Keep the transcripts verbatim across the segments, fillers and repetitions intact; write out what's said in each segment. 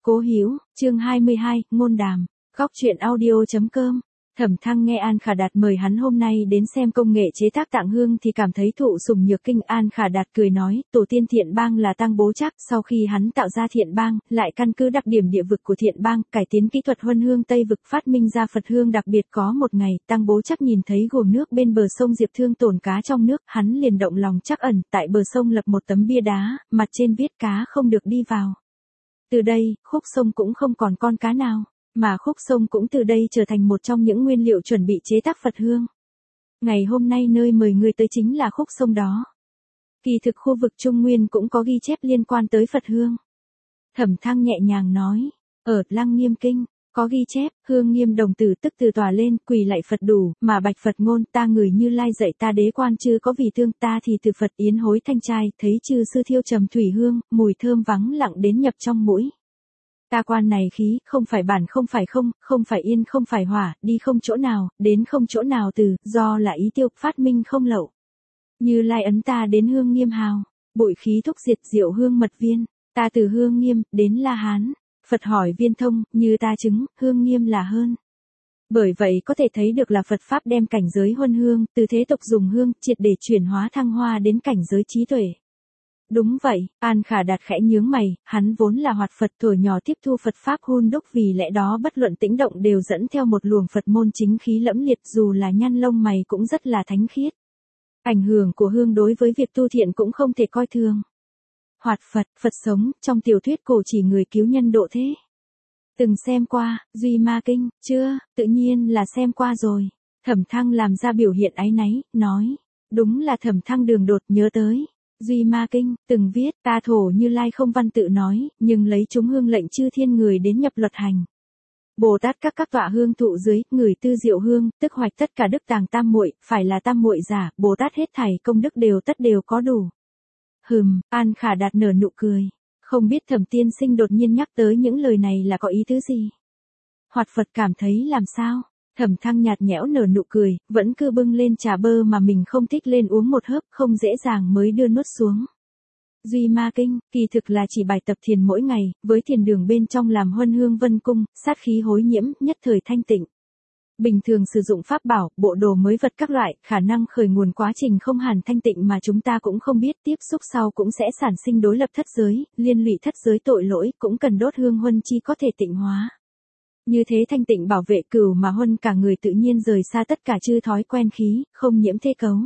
Cố Hữu, chương hai mươi hai, ngôn đàm, góc truyện audio chấm com. Thẩm Thăng nghe An Khả Đạt mời hắn hôm nay đến xem công nghệ chế tác tạng hương thì cảm thấy thụ sủng nhược kinh. An Khả Đạt cười nói, tổ tiên Thiện Bang là Tăng Bố Trác, sau khi hắn tạo ra Thiện Bang, lại căn cứ đặc điểm địa vực của Thiện Bang, cải tiến kỹ thuật huân hương Tây vực phát minh ra Phật hương đặc biệt. Có một ngày, Tăng Bố Trác nhìn thấy guồng nước bên bờ sông Diệp Thương tồn cá trong nước, hắn liền động lòng trắc ẩn, tại bờ sông lập một tấm bia đá, mặt trên viết cá không được đi vào. Từ đây, khúc sông cũng không còn con cá nào, mà khúc sông cũng từ đây trở thành một trong những nguyên liệu chuẩn bị chế tác Phật hương. Ngày hôm nay nơi mời người tới chính là khúc sông đó. Kỳ thực khu vực Trung Nguyên cũng có ghi chép liên quan tới Phật hương. Thẩm Thăng nhẹ nhàng nói, ở Lăng Nghiêm Kinh, có ghi chép, hương nghiêm đồng tử tức từ tòa lên, quỳ lạy Phật đủ, mà bạch Phật ngôn, ta người Như Lai dạy ta đế quan chư có vì thương, ta thì từ Phật yến hối thanh trai, thấy chư sư thiêu trầm thủy hương, mùi thơm vắng lặng đến nhập trong mũi. Ta quan này khí, không phải bản không phải không, không phải yên không phải hỏa, đi không chỗ nào, đến không chỗ nào từ, do là ý tiêu, phát minh không lậu. Như Lai ấn ta đến hương nghiêm hào, bụi khí thúc diệt diệu hương mật viên, ta từ hương nghiêm, đến La Hán. Phật hỏi viên thông, như ta chứng, hương nghiêm là hơn. Bởi vậy có thể thấy được là Phật Pháp đem cảnh giới huân hương, từ thế tục dùng hương, triệt để chuyển hóa thăng hoa đến cảnh giới trí tuệ. Đúng vậy, An Khả Đạt khẽ nhướng mày, hắn vốn là hoạt Phật tuổi nhỏ tiếp thu Phật Pháp hun đúc, vì lẽ đó bất luận tĩnh động đều dẫn theo một luồng Phật môn chính khí lẫm liệt, dù là nhăn lông mày cũng rất là thánh khiết. Ảnh hưởng của hương đối với việc tu thiện cũng không thể coi thường. Hoạt Phật, Phật sống, trong tiểu thuyết cổ chỉ người cứu nhân độ thế. Từng xem qua, Duy Ma Kinh, chưa, tự nhiên là xem qua rồi. Thẩm Thăng làm ra biểu hiện áy náy, nói, đúng là Thẩm Thăng đường đột nhớ tới. Duy Ma Kinh, từng viết, ta thổ Như Lai không văn tự nói, nhưng lấy chúng hương lệnh chư thiên người đến nhập luật hành. Bồ Tát các các tọa hương thụ dưới, người tư diệu hương, tức hoạch tất cả đức tàng tam muội, phải là tam muội giả, Bồ Tát hết thảy công đức đều tất đều có đủ. Hừm, An Khả Đạt nở nụ cười. Không biết Thẩm tiên sinh đột nhiên nhắc tới những lời này là có ý tứ gì? Hoạt Phật cảm thấy làm sao? Thẩm Thăng nhạt nhẽo nở nụ cười, vẫn cứ bưng lên trà bơ mà mình không thích lên uống một hớp, không dễ dàng mới đưa nuốt xuống. Duy Ma Kinh, kỳ thực là chỉ bài tập thiền mỗi ngày, với thiền đường bên trong làm huân hương vân cung, sát khí hối nhiễm, nhất thời thanh tịnh. Bình thường sử dụng pháp bảo, bộ đồ mới vật các loại, khả năng khởi nguồn quá trình không hẳn thanh tịnh mà chúng ta cũng không biết, tiếp xúc sau cũng sẽ sản sinh đối lập thất giới, liên lụy thất giới tội lỗi, cũng cần đốt hương huân chi có thể tịnh hóa. Như thế thanh tịnh bảo vệ cửu mà huân cả người tự nhiên rời xa tất cả chư thói quen khí, không nhiễm thế cấu.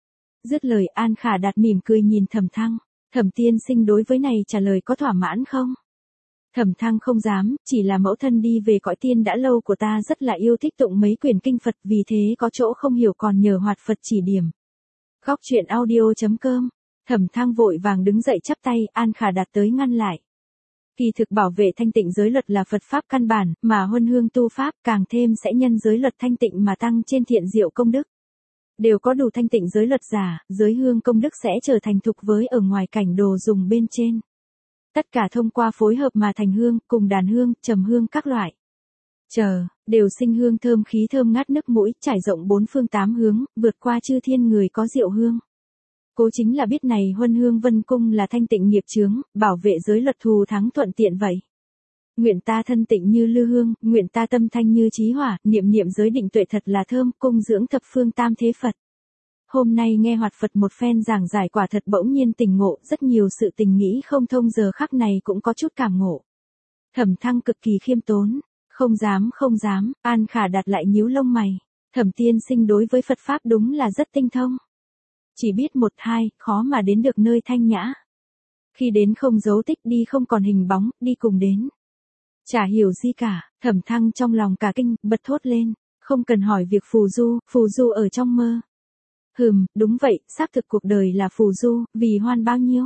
Dứt lời An Khả Đạt mỉm cười nhìn Thẩm Thăng, Thẩm tiên sinh đối với này trả lời có thỏa mãn không? Thẩm Thăng không dám, chỉ là mẫu thân đi về cõi tiên đã lâu của ta rất là yêu thích tụng mấy quyển kinh Phật, vì thế có chỗ không hiểu còn nhờ Hoạt Phật chỉ điểm. Góc truyện audio chấm com. Thẩm Thăng vội vàng đứng dậy chắp tay, An Khả Đạt tới ngăn lại. Kỳ thực bảo vệ thanh tịnh giới luật là Phật Pháp căn bản, mà huân hương tu Pháp càng thêm sẽ nhân giới luật thanh tịnh mà tăng trên thiện diệu công đức. Đều có đủ thanh tịnh giới luật giả, giới hương công đức sẽ trở thành thục với ở ngoài cảnh đồ dùng bên trên. Tất cả thông qua phối hợp mà thành hương, cùng đàn hương, trầm hương các loại. Chờ, đều sinh hương thơm khí thơm ngát nức mũi, trải rộng bốn phương tám hướng, vượt qua chư thiên người có diệu hương. Cố chính là biết này huân hương vân cung là thanh tịnh nghiệp chướng, bảo vệ giới luật thù thắng thuận tiện vậy. Nguyện ta thân tịnh như lư hương, nguyện ta tâm thanh như chí hỏa, niệm niệm giới định tuệ thật là thơm, cung dưỡng thập phương tam thế Phật. Hôm nay nghe Hoạt Phật một phen giảng giải quả thật bỗng nhiên tỉnh ngộ, rất nhiều sự tình nghĩ không thông giờ khắc này cũng có chút cảm ngộ. Thẩm Thăng cực kỳ khiêm tốn, không dám không dám, An Khả Đạt lại nhíu lông mày, Thẩm tiên sinh đối với Phật Pháp đúng là rất tinh thông. Chỉ biết một hai, khó mà đến được nơi thanh nhã. Khi đến không dấu tích, đi không còn hình bóng, đi cùng đến. Chả hiểu gì cả, Thẩm Thăng trong lòng cả kinh, bật thốt lên, không cần hỏi việc phù du, phù du ở trong mơ. Hừm, đúng vậy, xác thực cuộc đời là phù du, vì hoan bao nhiêu.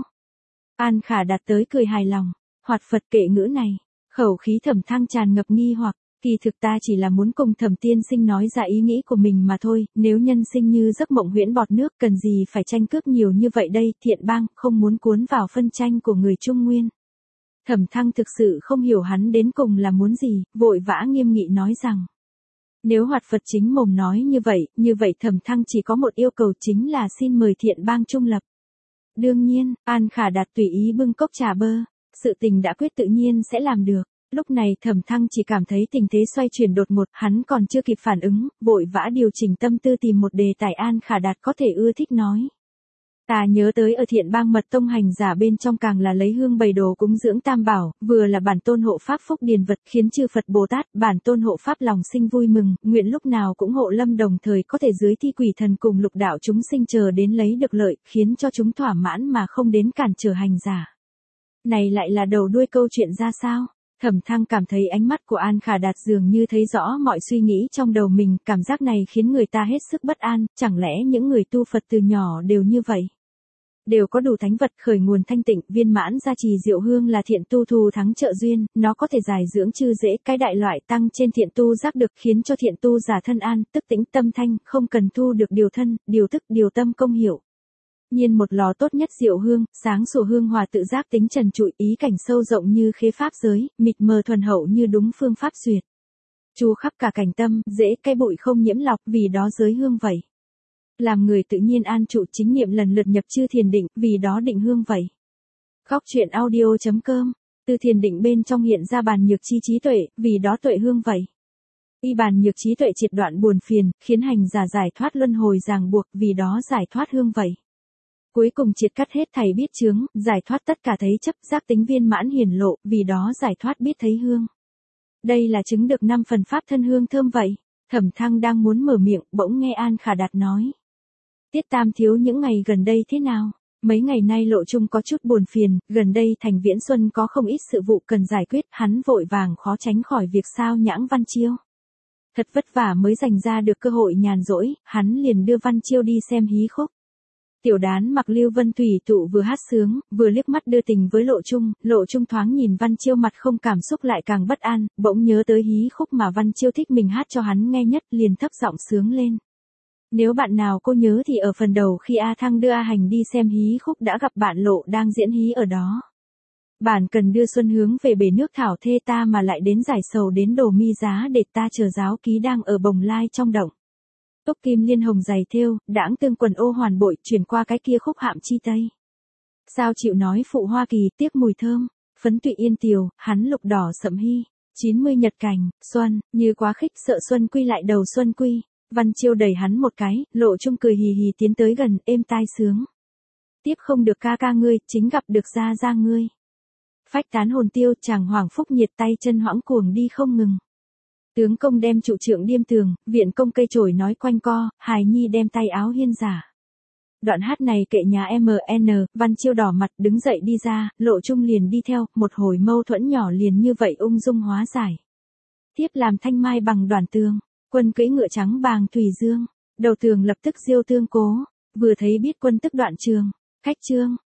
An Khả Đạt tới cười hài lòng, Hoạt Phật kệ ngữ này, khẩu khí Thẩm Thăng tràn ngập nghi hoặc, kỳ thực ta chỉ là muốn cùng Thẩm tiên sinh nói ra ý nghĩ của mình mà thôi, nếu nhân sinh như giấc mộng huyễn bọt nước cần gì phải tranh cướp nhiều như vậy đây, Thiện Bang, không muốn cuốn vào phân tranh của người Trung Nguyên. Thẩm Thăng thực sự không hiểu hắn đến cùng là muốn gì, vội vã nghiêm nghị nói rằng. Nếu Hoạt Phật chính mồm nói như vậy, như vậy Thẩm Thăng chỉ có một yêu cầu chính là xin mời Thiện Bang trung lập. Đương nhiên, An Khả Đạt tùy ý bưng cốc trà bơ, sự tình đã quyết tự nhiên sẽ làm được. Lúc này Thẩm Thăng chỉ cảm thấy tình thế xoay chuyển đột ngột, hắn còn chưa kịp phản ứng, vội vã điều chỉnh tâm tư tìm một đề tài An Khả Đạt có thể ưa thích nói. Ta nhớ tới ở Thiện Bang Mật Tông hành giả bên trong càng là lấy hương bày đồ cúng dưỡng tam bảo, vừa là bản tôn hộ pháp phúc điền vật khiến chư Phật Bồ Tát, bản tôn hộ pháp lòng sinh vui mừng, nguyện lúc nào cũng hộ lâm đồng thời có thể dưới thi quỷ thần cùng lục đạo chúng sinh chờ đến lấy được lợi, khiến cho chúng thỏa mãn mà không đến cản trở hành giả. Này lại là đầu đuôi câu chuyện ra sao? Thẩm Thăng cảm thấy ánh mắt của An Khả Đạt dường như thấy rõ mọi suy nghĩ trong đầu mình, cảm giác này khiến người ta hết sức bất an, chẳng lẽ những người tu Phật từ nhỏ đều như vậy? Đều có đủ thánh vật khởi nguồn thanh tịnh, viên mãn gia trì diệu hương là thiện tu thù thắng trợ duyên, nó có thể giải dưỡng chư dễ, cái đại loại tăng trên thiện tu giác được khiến cho thiện tu giả thân an, tức tĩnh tâm thanh, không cần thu được điều thân, điều thức, điều tâm công hiệu. Nhiên một lò tốt nhất diệu hương, sáng sủa hương hòa tự giác tính trần trụi, ý cảnh sâu rộng như khế pháp giới, mịt mờ thuần hậu như đúng phương pháp duyệt. Chu khắp cả cảnh tâm, dễ cây bụi không nhiễm lọc, vì đó giới hương vậy. Làm người tự nhiên an trụ chính niệm lần lượt nhập chư thiền định, vì đó định hương vậy. Góc truyện audio chấm com, từ thiền định bên trong hiện ra bàn nhược chi trí tuệ, vì đó tuệ hương vậy. Y bàn nhược trí tuệ triệt đoạn buồn phiền, khiến hành giả giải thoát luân hồi ràng buộc, vì đó giải thoát hương vậy. Cuối cùng triệt cắt hết thảy biết chướng, giải thoát tất cả thấy chấp, giác tính viên mãn hiển lộ, vì đó giải thoát biết thấy hương. Đây là chứng được năm phần pháp thân hương thơm vậy. Thẩm Thăng đang muốn mở miệng, bỗng nghe An Khả Đạt nói. Tiết Tam thiếu những ngày gần đây thế nào? Mấy ngày nay lộ chung có chút buồn phiền, gần đây Thành Viễn Xuân có không ít sự vụ cần giải quyết, hắn vội vàng khó tránh khỏi việc sao nhãng Văn Chiêu. Thật vất vả mới dành ra được cơ hội nhàn rỗi, hắn liền đưa Văn Chiêu đi xem hí khúc. Tiểu Đán mặc Lưu Vân Thủy tụ vừa hát sướng, vừa liếc mắt đưa tình với Lộ Trung, Lộ Trung thoáng nhìn Văn Chiêu mặt không cảm xúc lại càng bất an, bỗng nhớ tới hí khúc mà Văn Chiêu thích mình hát cho hắn nghe nhất, liền thấp giọng sướng lên. Nếu bạn nào cô nhớ thì ở phần đầu khi A Thăng đưa A Hành đi xem hí khúc đã gặp bạn Lộ đang diễn hí ở đó. Bạn cần đưa Xuân hướng về bể nước thảo thê ta mà lại đến giải sầu đến đồ mi giá để ta chờ giáo ký đang ở bồng lai trong động. Túc kim liên hồng dày thêu, đãng tương quần ô hoàn bội, chuyển qua cái kia khúc hạm chi tây. Sao chịu nói phụ Hoa Kỳ, tiếc mùi thơm, phấn tụy yên tiều, hắn lục đỏ sậm hy, chín mươi nhật cảnh, xuân, như quá khích sợ xuân quy lại đầu xuân quy. Văn Chiêu đẩy hắn một cái, Lộ Trung cười hì hì tiến tới gần, êm tai sướng. Tiếp không được ca ca ngươi, chính gặp được gia gia ngươi. Phách tán hồn tiêu, chàng hoàng phúc nhiệt tay chân hoãng cuồng đi không ngừng. Tướng công đem trụ trượng điêm tường, viện công cây chổi nói quanh co, hài nhi đem tay áo hiên giả. Đoạn hát này kệ nhà em en, Văn Chiêu đỏ mặt đứng dậy đi ra, Lộ Trung liền đi theo, một hồi mâu thuẫn nhỏ liền như vậy ung dung hóa giải. Tiếp làm thanh mai bằng đoàn tường, quân cưỡi ngựa trắng bàng thủy dương, đầu tường lập tức diêu tương cố, vừa thấy biết quân tức đoạn trường, cách trương,